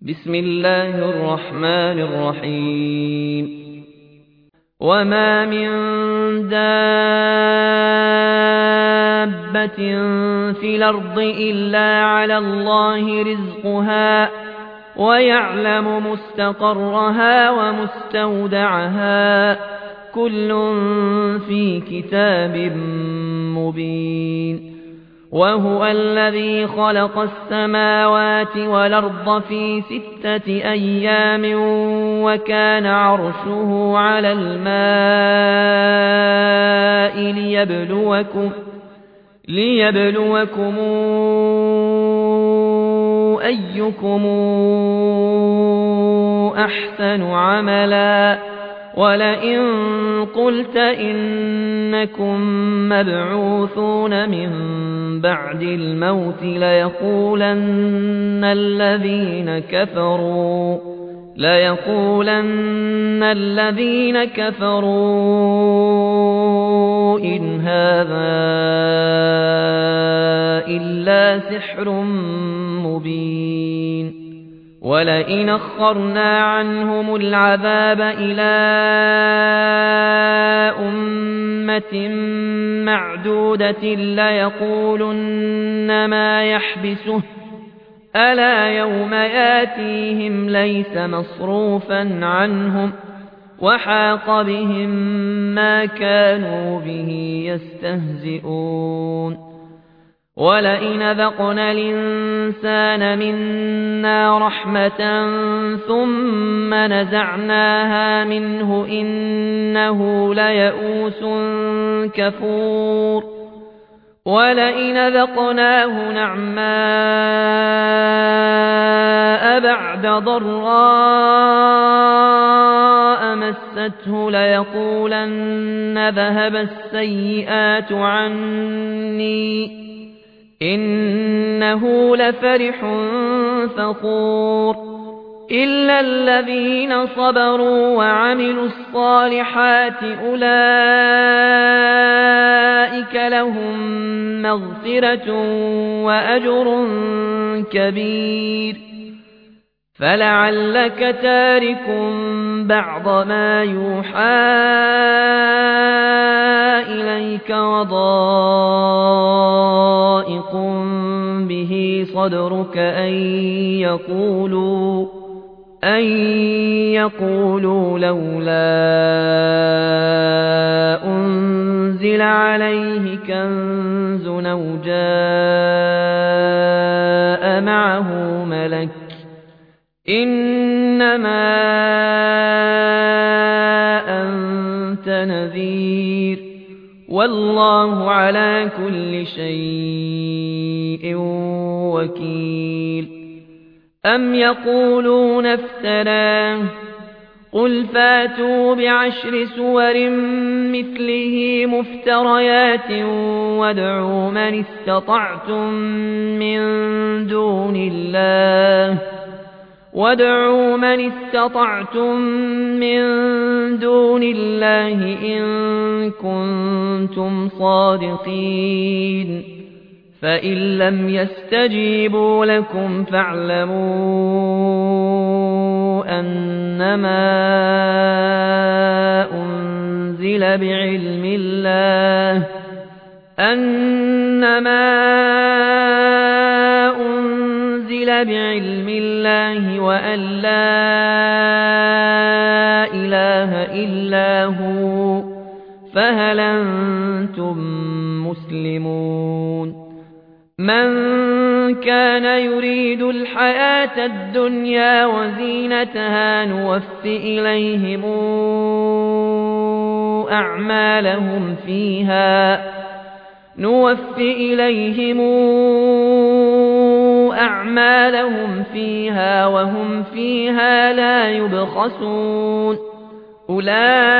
بسم الله الرحمن الرحيم وما من دابة في الأرض إلا على الله رزقها ويعلم مستقرها ومستودعها كل في كتاب مبين وهو الذي خلق السماوات والأرض في 6 أيام وكان عرشه على الماء ليبلوكم أيكم أحسن عملا ولئن قلت إنكم مبعوثون من بعد الموت ليقولن الذين كفروا إن هذا إلا سحر مبين ولئن أخرنا عنهم العذاب إلى أمة معدودة ليقولن ما يحبسه ألا يوم ياتيهم ليس مصروفا عنهم وحاق بهم ما كانوا به يستهزئون ولئن ذقنا الإنسان منا رحمة ثم نزعناها منه إنه ليئوس كفور ولئن ذقناه نعماء بعد ضراء مسته ليقولن ذهب السيئات عني إنه لفرح فخور إلا الذين صبروا وعملوا الصالحات أولئك لهم مغفرة وأجر كبير فلعلك تارك بعض ما يوحى إليك وضائق به صدرك أن يقولوا لولا أنزل عليه كنز أو جاء معه ملك إنما أنت نذير والله على كل شيء وكيل أم يقولون افتراه قل فاتوا بعشر سور مثله مفتريات وادعوا من استطعتم من دون الله إن كنتم صادقين فإن لم يستجيبوا لكم فاعلموا أنما أنزل بعلم الله وأن لا إله إلا هو فهل أنتم مسلمون من كان يريد الحياة الدنيا وزينتها نوفي إليهم أعمالهم فيها وهم فيها لا يبخسون أولئك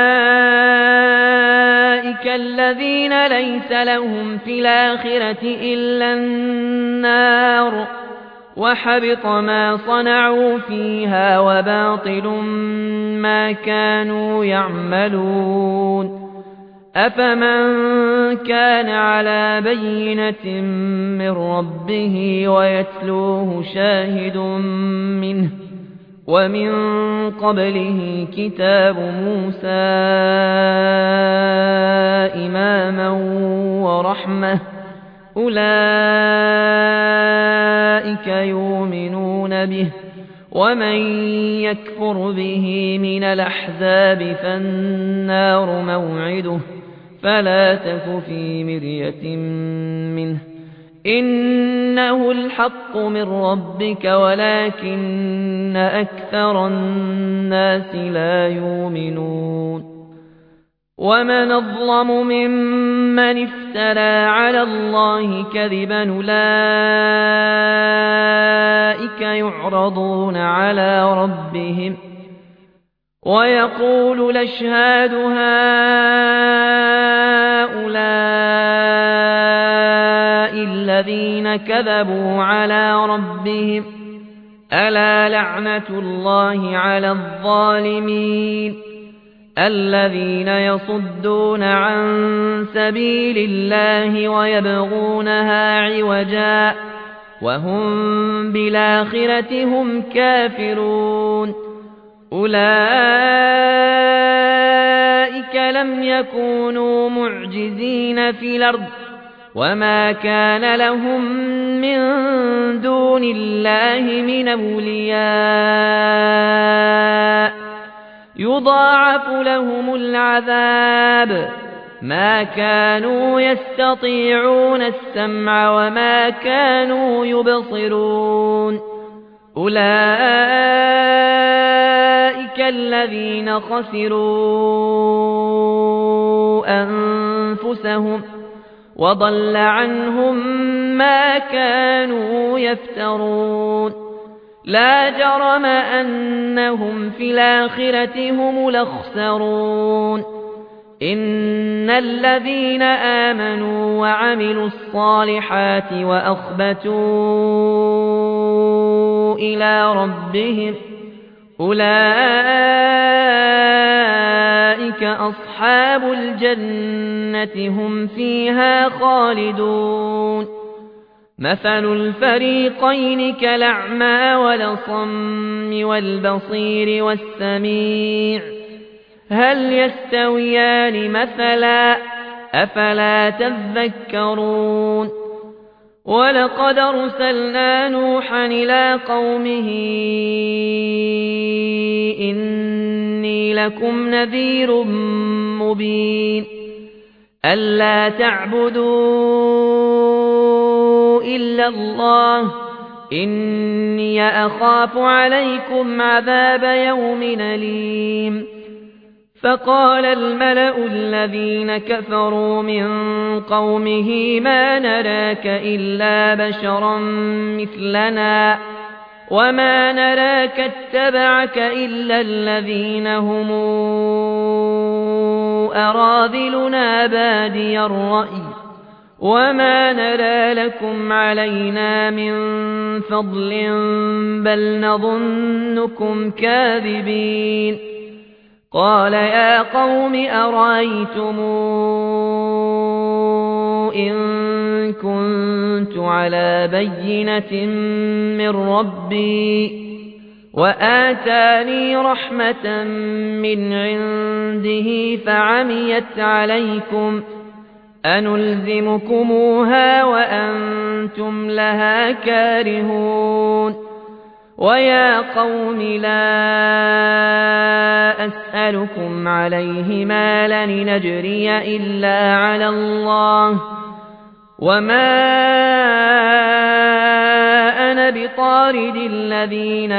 الذين ليس لهم في الآخرة إلا النار وحبط ما صنعوا فيها وباطل ما كانوا يعملون أفمن كان على بينة من ربه ويتلوه شاهد منه ومن قبله كتاب موسى إماما ورحمة أولئك يؤمنون به ومن يكفر به من الأحزاب فالنار موعده فلا تك في مرية منه إنه الحق من ربك ولكن أكثر الناس لا يؤمنون ومن أظلم ممن افترى على الله كذبا أولئك يعرضون على ربهم ويقول الأشهاد هؤلاء الذين كذبوا على ربهم ألا لعنة الله على الظالمين الذين يصدون عن سبيل الله ويبغونها عوجا وهم بالآخرة هم كافرون أولئك لم يكونوا معجزين في الأرض وما كان لهم من دون الله من أولياء يضاعف لهم العذاب ما كانوا يستطيعون السمع وما كانوا يبصرون أولئك الذين خسروا أنفسهم وضل عنهم ما كانوا يفترون لا جرم أنهم في الآخرة هم الأخسرون إن الذين آمنوا وعملوا الصالحات وأخبتوا إلى ربهم أولئك أصحاب الجنة هم فيها خالدون مثل الفريقين كالأعمى والأصم والبصير والسميع هل يستويان مثلا أفلا تذكرون ولقد أرسلنا نوحا إلى قومه إني لكم نذير مبين ألا تعبدوا إلا الله إني أخاف عليكم عذاب يوم أليم فقال الملأ الذين كفروا من قومه ما نراك إلا بشرا مثلنا وما نراك اتبعك إلا الذين هم أراذلنا بادي الرأي وما نرى لكم علينا من فضل بل نظنكم كاذبين قال يا قوم أرأيتم إن كنت على بينة من ربي وآتاني رحمة من عنده فعميت عليكم أنلزمكموها وأنتم لها كارهون ويا قوم لا أسألكم عليه مالا لنجري إلا على الله وما أنا بطارد الذين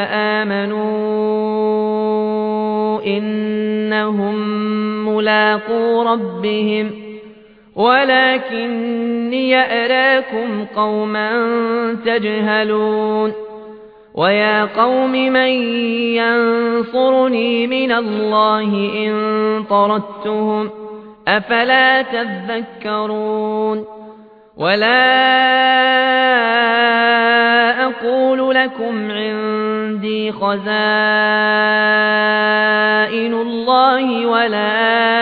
آمنوا إنهم ملاقو ربهم ولكني أراكم قوما تجهلون ويا قوم من ينصرني من الله إن طردتهم أفلا تذكرون ولا أقول لكم عندي خزائن الله ولا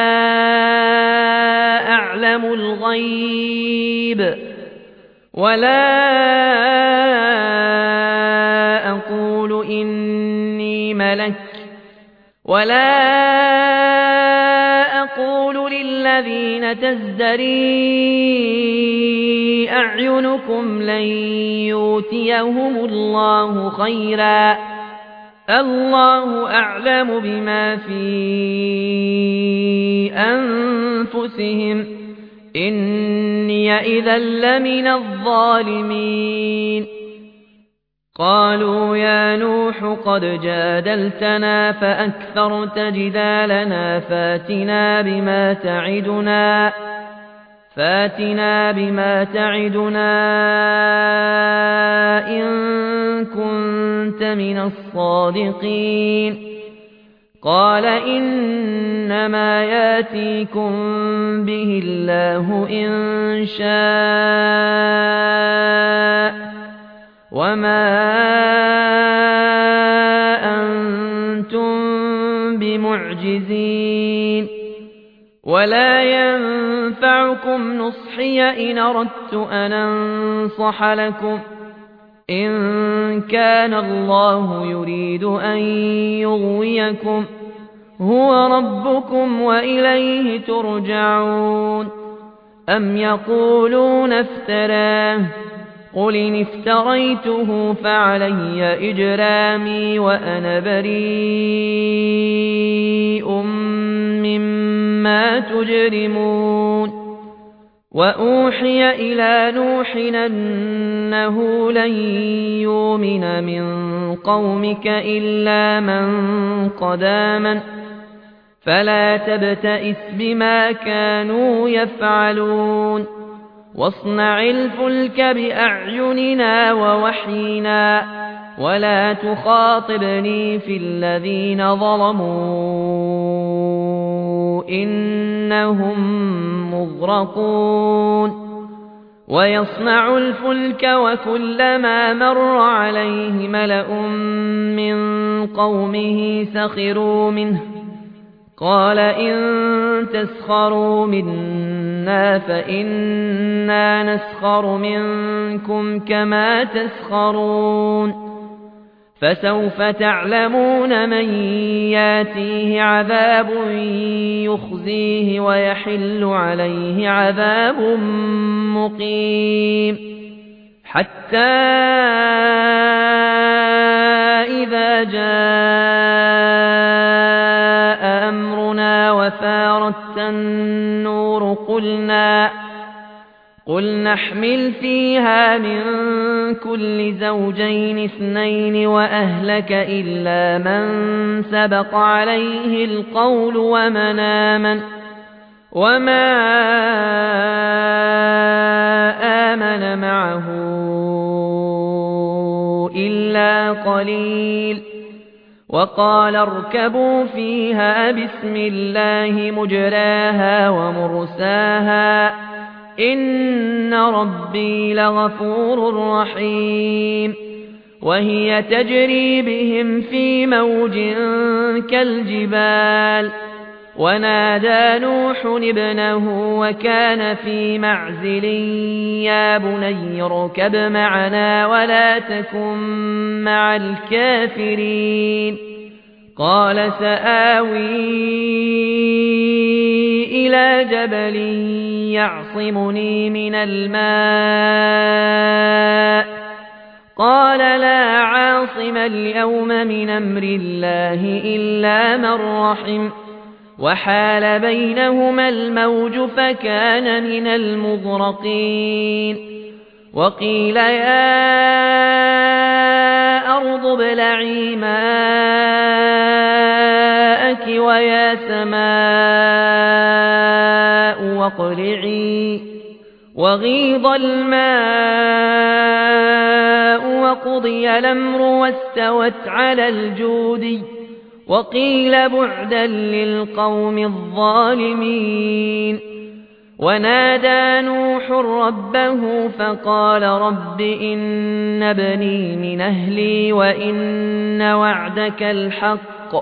أعلم الغيب ولا أقول إن إني ملك ولا أقول للذين تزدري أعينكم لن يؤتيهم الله خيرا الله أعلم بما في أنفسهم إني إذا لمن الظالمين قالوا يا نوح قد جادلتنا فأكثرت جدالنا فاتنا بما تعدنا إن كنت من الصادقين قال إنما ياتيكم به الله إن شاء وما أنتم بمعجزين ولا ينفعكم نصحي إن أردت أن أنصح لكم إن كان الله يريد أن يغويكم هو ربكم وإليه ترجعون أم يقولون افتراه قل إن افتريته فعلي إجرامي وأنا بريء مما تجرمون وأوحي إلى نوح أنه لن يؤمن من قومك إلا من قد آمن فلا تبتئس بما كانوا يفعلون واصنع الفلك بأعيننا ووحينا ولا تخاطبني في الذين ظلموا إنهم مغرقون ويصنع الفلك وكلما مر عليه ملأ من قومه سخروا منه قال إن تسخروا منا فإنا نسخر منكم كما تسخرون فسوف تعلمون من ياتيه عذاب يخزيه ويحل عليه عذاب مقيم حتى إذا جاء أمرنا وفارت النور قل نحمل فيها من كل زوجين اثنين وأهلك إلا من سبق عليه القول ومن آمن وما آمن معه إلا قليل وقال اركبوا فيها بسم الله مجراها ومرساها إن ربي لغفور رحيم وهي تجري بهم في موج كالجبال ونادى نوح ابنه وكان في معزل يا بني اركب معنا ولا تكن مع الكافرين قال سآوي إلى جبل يعصمني من الماء قال لا عاصم اليوم من أمر الله إلا من رحم وحال بينهما الموج فكان من المغرقين وقيل يا أرض ابلعي ماءك ويا سماء واقلعي وغيض الماء وقضي الأمر واستوت على الجودي وقيل بعدا للقوم الظالمين ونادى نوح ربه فقال رب إن ابني من أهلي وإن وعدك الحق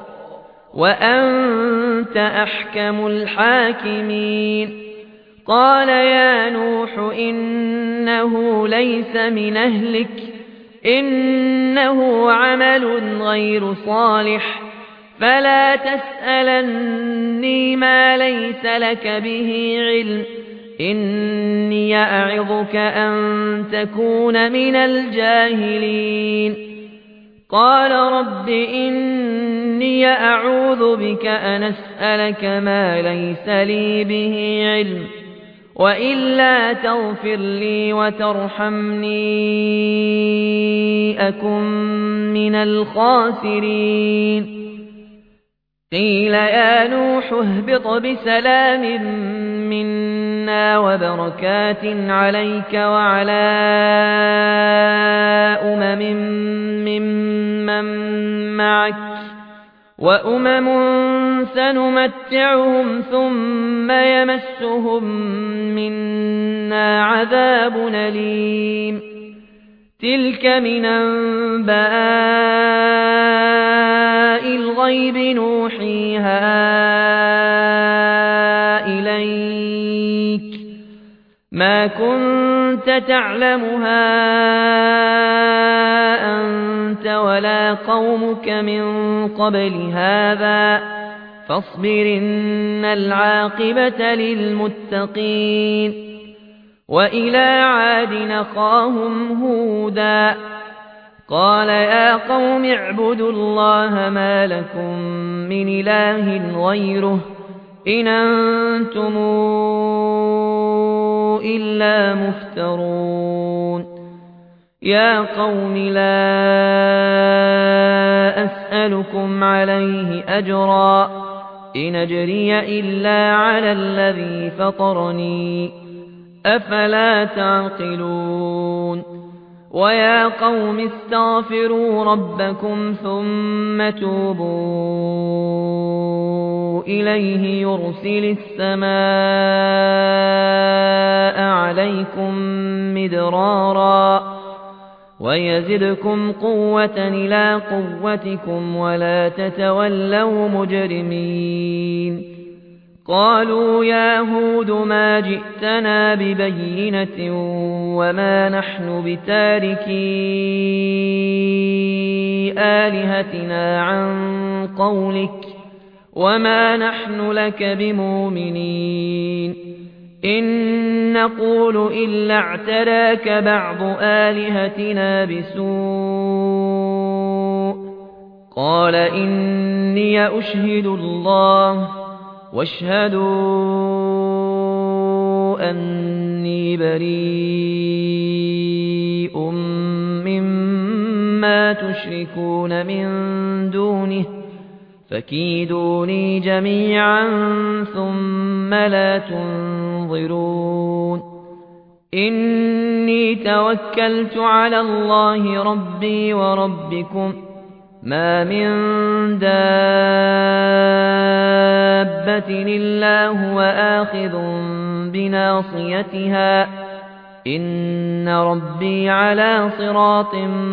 وأنت أحكم الحاكمين قال يا نوح إنه ليس من أهلك إنه عمل غير صالح فلا تسألني ما ليس لك به علم إني أعظك أن تكون من الجاهلين قال رب إني أعوذ بك أن أسألك ما ليس لي به علم وإلا تغفر لي وترحمني أكن من الخاسرين قيل يا نوح اهبط بسلام منا وبركات عليك وعلى ممن معك وأمم سنمتعهم ثم يمسهم منا عذاب أليم تلك من أنباء الغيب نوحيها إليك ما كنت تعلمها أنت ولا قومك من قبل هذا فاصبر إن العاقبة للمتقين وإلى عاد أخاهم هودا قال يا قوم اعبدوا الله ما لكم من إله غيره إن أنتم إلا مفترون يا قوم لا أسألكم عليه أجرا إن أجري إلا على الذي فطرني أفلا تعقلون ويا قوم استغفروا ربكم ثم توبوا إليه يرسل السماء عليكم مدرارا ويزدكم قوة إلى قوتكم ولا تتولوا مجرمين قالوا يا هود ما جئتنا ببينة وما نحن بتاركي آلهتنا عن قولك وما نحن لك بمؤمنين إن نقول إلا اعتراك بعض آلهتنا بسوء قال إني أشهد الله واشهدوا أني بريء مما تشركون من دونه فكيدوني جميعا ثم لا تنظرون إني توكلت على الله ربي وربكم ما من دابة إلا هو آخذ بناصيتها إن ربي على صراط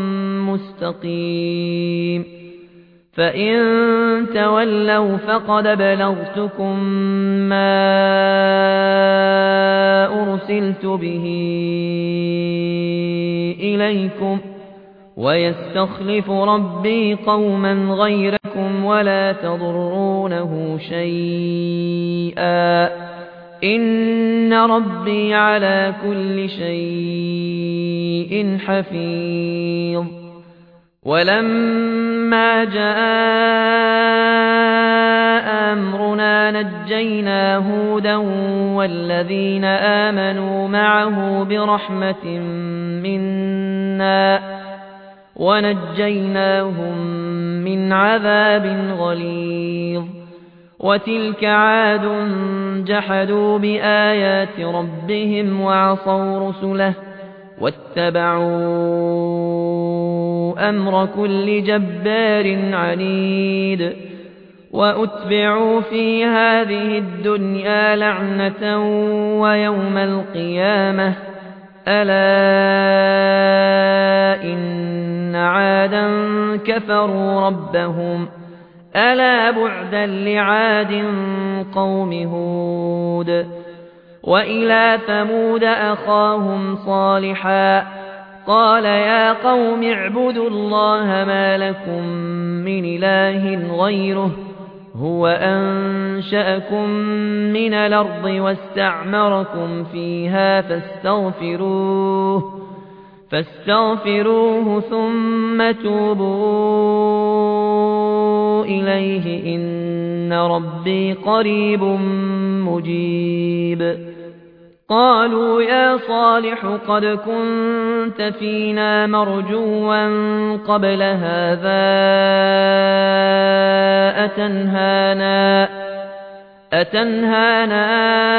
مستقيم فإن تولوا فقد بلغتكم ما أرسلت به إليكم ويستخلف ربي قوما غيركم ولا تضرونه شيئا إن ربي على كل شيء حفيظ ولما جاء أمرنا نجينا هودا والذين آمنوا معه برحمة منا ونجيناهم من عذاب غليظ وتلك عاد جحدوا بآيات ربهم وعصوا رسله واتبعوا أمر كل جبار عنيد وأتبعوا في هذه الدنيا لعنة ويوم القيامة ألا إن عادا كفروا ربهم ألا بعدا لعاد قوم هود وإلى ثمود أخاهم صالحا قال يا قوم اعبدوا الله ما لكم من إله غيره هو أنشأكم من الأرض واستعمركم فيها فاستغفروه ثم توبوا إليه إن ربي قريب مجيب قالوا يا صالح قد كنت فينا مرجوا قبل هذا أتنهانا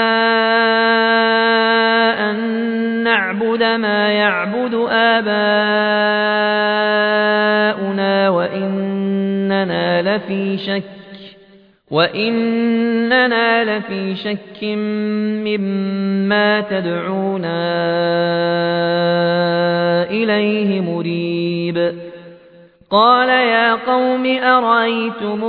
أن نعبد ما يعبد آباؤنا وإننا لفي شك مما تدعونا إليه مريب قال يا قوم أرأيتم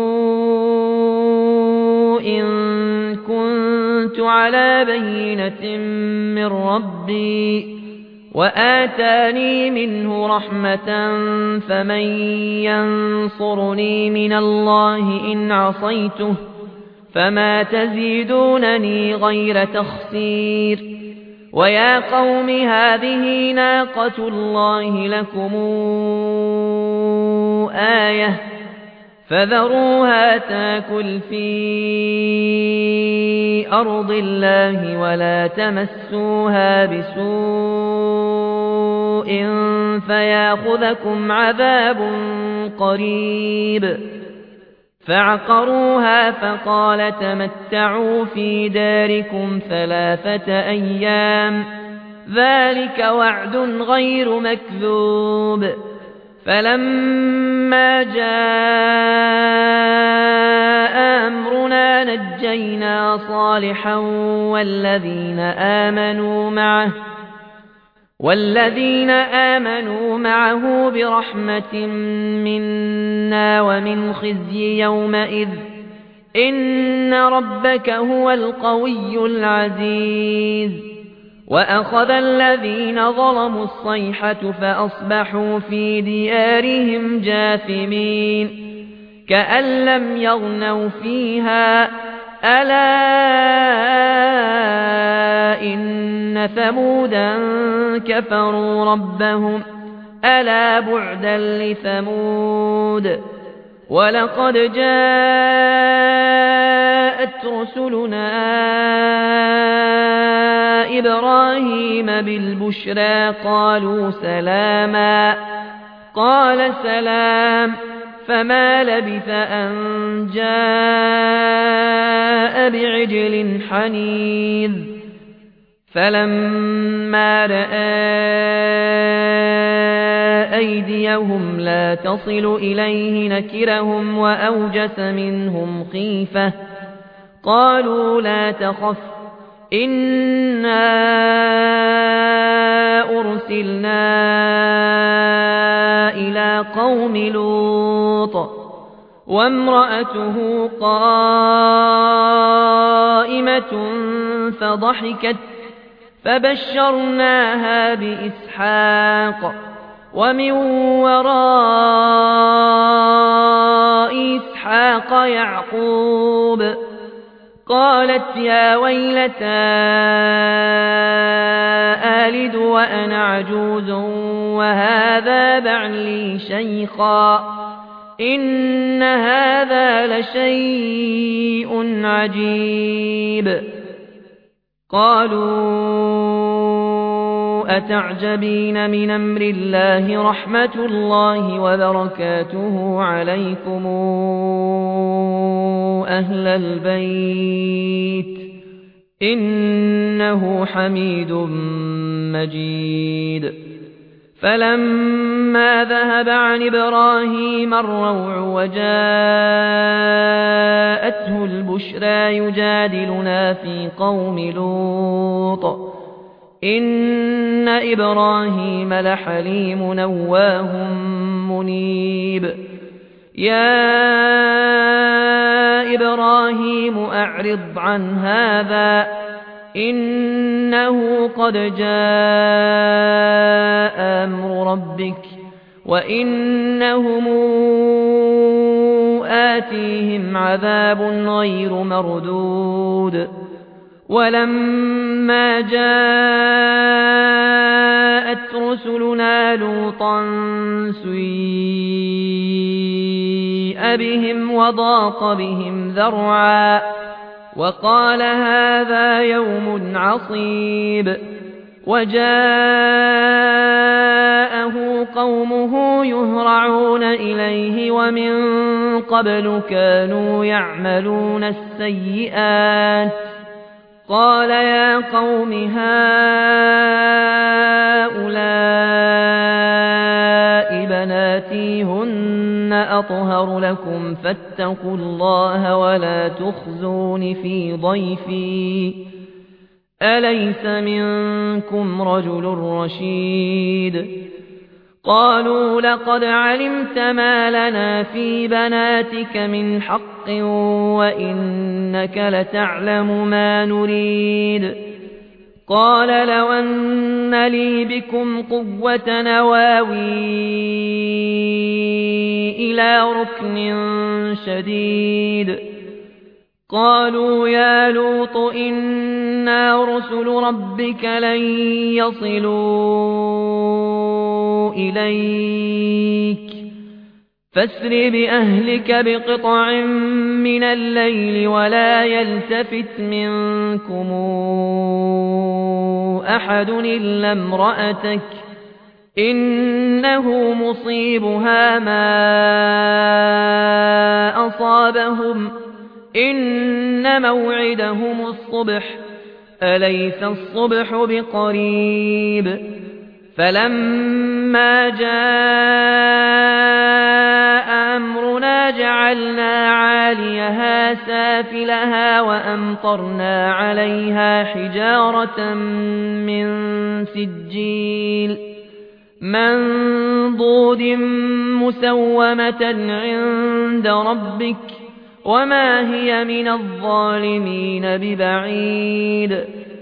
إن كنت على بينة من ربي وآتاني منه رحمة فمن ينصرني من الله إن عصيته فما تزيدونني غير تخسير ويا قوم هذه ناقة الله لكم آية فذروها تاكل في أرض الله ولا تمسوها بسوء فياخذكم عذاب قريب فعقروها فقال تمتعوا في داركم 3 أيام ذلك وعد غير مكذوب فلما جاء أمرنا نجينا صالحا والذين آمنوا معه برحمة منا ومن خزي يومئذ إن ربك هو القوي العزيز وأخذ الذين ظلموا الصيحة فأصبحوا في ديارهم جاثمين كأن لم يغنوا فيها ألا إن ثمودا كفروا ربهم ألا بعدا لثمود ولقد جاءت رسلنا إبراهيم بالبشرى قالوا سلاما قال سلام فما لبث أن جاء بعجل حنيذ فلما رأى أيديهم لا تصل إليه نكرهم وأوجس منهم خيفة قالوا لا تخف إنا أرسلنا إلى قوم لوط وامرأته قائمة فضحكت فبشرناها بإسحاق ومن وراء إسحاق يعقوب قالت يا ويلتى آلد وأنا عجوز وهذا بعلي شيخا إن هذا لشيء عجيب قالوا أتعجبين من أمر الله رحمة الله وبركاته عليكم أهل البيت إنه حميد مجيد فلما ذهب عن إبراهيم الروع وجاءته البشرى يجادلنا في قوم لوط إن إبراهيم لحليم نواه منيب يا إبراهيم أعرض عن هذا إنه قد جاء أمر ربك وإنهم آتيهم عذاب غير مردود ولما جاءت رسلنا لوطا سيء بهم وضاق بهم ذرعا وقال هذا يوم عصيب وجاءه قومه يهرعون إليه ومن قبل كانوا يعملون السيئات قال يا قوم هؤلاء بناتي هن أطهر لكم فاتقوا الله ولا تخزون في ضيفي أليس منكم رجل رشيد قالوا لقد علمت ما لنا في بناتك من حق وإنك لتعلم ما نريد قال لو أن لي بكم قوة نواوي إلى ركن شديد قالوا يا لوط إنا رسل ربك لن يصلوا إليك فاسر بأهلك بقطع من الليل ولا يلتفت منكم أحد إلا امرأتك إنه مصيبها ما أصابهم إن موعدهم الصبح أليس الصبح بقريب فلما جاء أمرنا جعلنا عاليها سافلها وأمطرنا عليها حجارة من سجيل منضود مسومة عند ربك وما هي من الظالمين ببعيد